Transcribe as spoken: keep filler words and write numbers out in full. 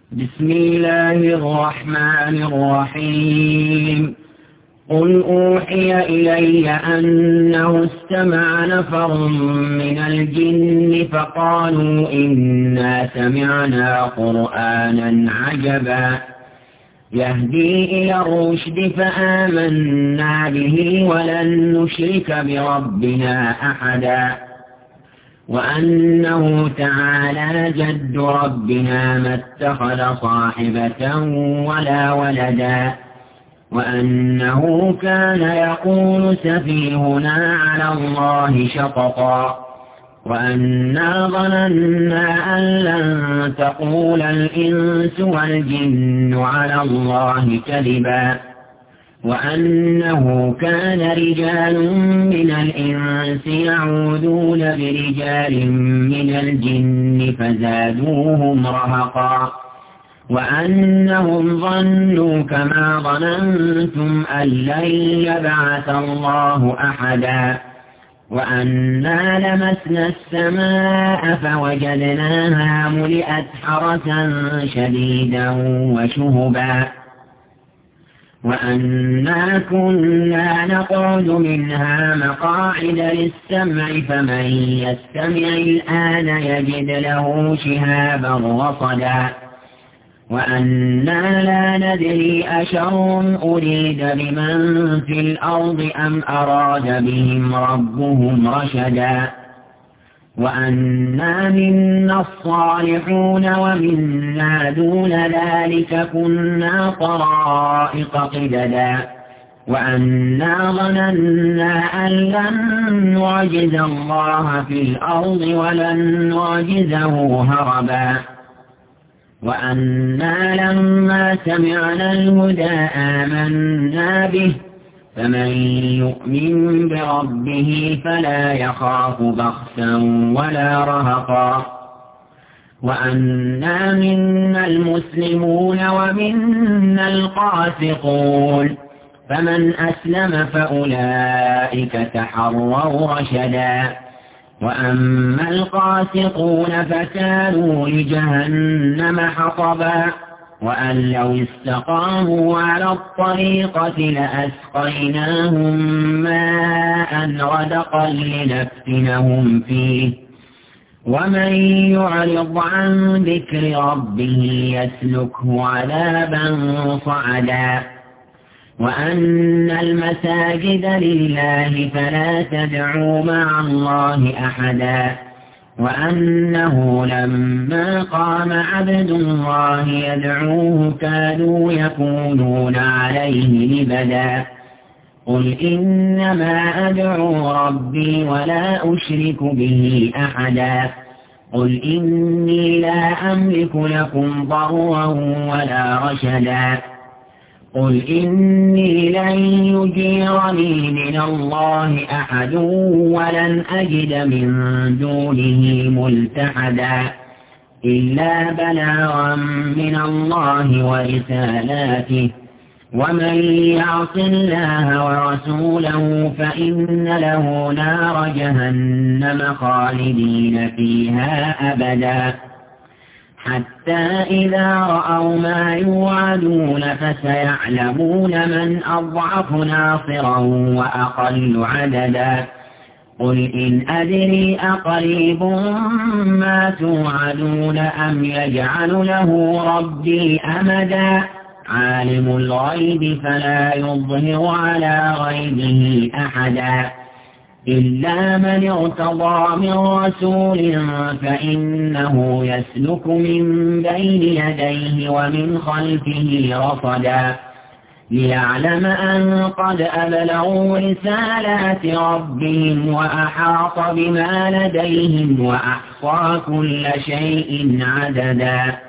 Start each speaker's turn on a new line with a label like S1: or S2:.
S1: بسم الله الرحمن الرحيم. قل أوحي إلي أنه استمع نفر من الجن فقالوا إنا سمعنا قرآنا عجبا يهدي إلى الرشد فآمنا به ولن نشرك بربنا أحدا وأنه تعالى جد ربنا ما اتخذ صاحبة ولا ولدا وأنه كان يقول سفيهنا على الله شططا وأنا ظننا أن لن تقول الإنس والجن على الله كذبا وأنه كان رجال من الإنس يعوذون برجال من الجن فزادوهم رهقا وأنهم ظنوا كما ظننتم أن لن يبعث الله أحدا وأنا لمسنا السماء فوجدناها ملئت حرسا شديدا وشهبا وأنا كنا نقعد منها مقاعد للسمع فمن يستمع الآن يجد له شهابا رصدا وأنا لا ندري أشر أريد بمن في الأرض أم أراد بهم ربهم رشدا وأنا منا الصالحون ومنا دون ذلك كنا طرائق قددا وأنا ظننا أن لن نعجز الله في الأرض ولن نعجزه هربا وأنا لما سمعنا الهدى آمنا به فمن يؤمن بربه فلا يخاف بخسا ولا رهقا وأنا منا المسلمون ومنا القاسطون فمن أسلم فأولئك تحروا رشدا وأما القاسطون فكانوا لجهنم حطبا وأن لو استقاموا على الطريقة لأسقيناهم ماء غدقا لنفتنهم فيه ومن يعرض عن ذكر ربه يسلكه عذابا صعدا وأن المساجد لله فلا تدعوا مع الله أحدا وأنه لما قام عبد الله يدعوه كانوا يكونون عليه لبدا قل إنما أدعو ربي ولا أشرك به أحدا قل إني لا أملك لكم ضرا ولا رشدا قل إني لن يجيرني من الله أحد ولن أجد من دونه ملتحدا إلا بلاغا من الله ورسالاته ومن يعص الله ورسوله فإن له نار جهنم خالدين فيها أبدا حتى إذا رأوا ما يوعدون فسيعلمون من أضعف ناصرا وأقل عددا قل إن أدري أقريب ما توعدون أم يجعل له ربي أمدا عالم الغيب فلا يظهر على غيبه أحدا إلا من ارتضى من رسول فإنه يسلك من بين يديه ومن خلفه رصدا ليعلم أن قد أبلغوا رسالات ربهم وأحاط بما لديهم وأحصى كل شيء عددا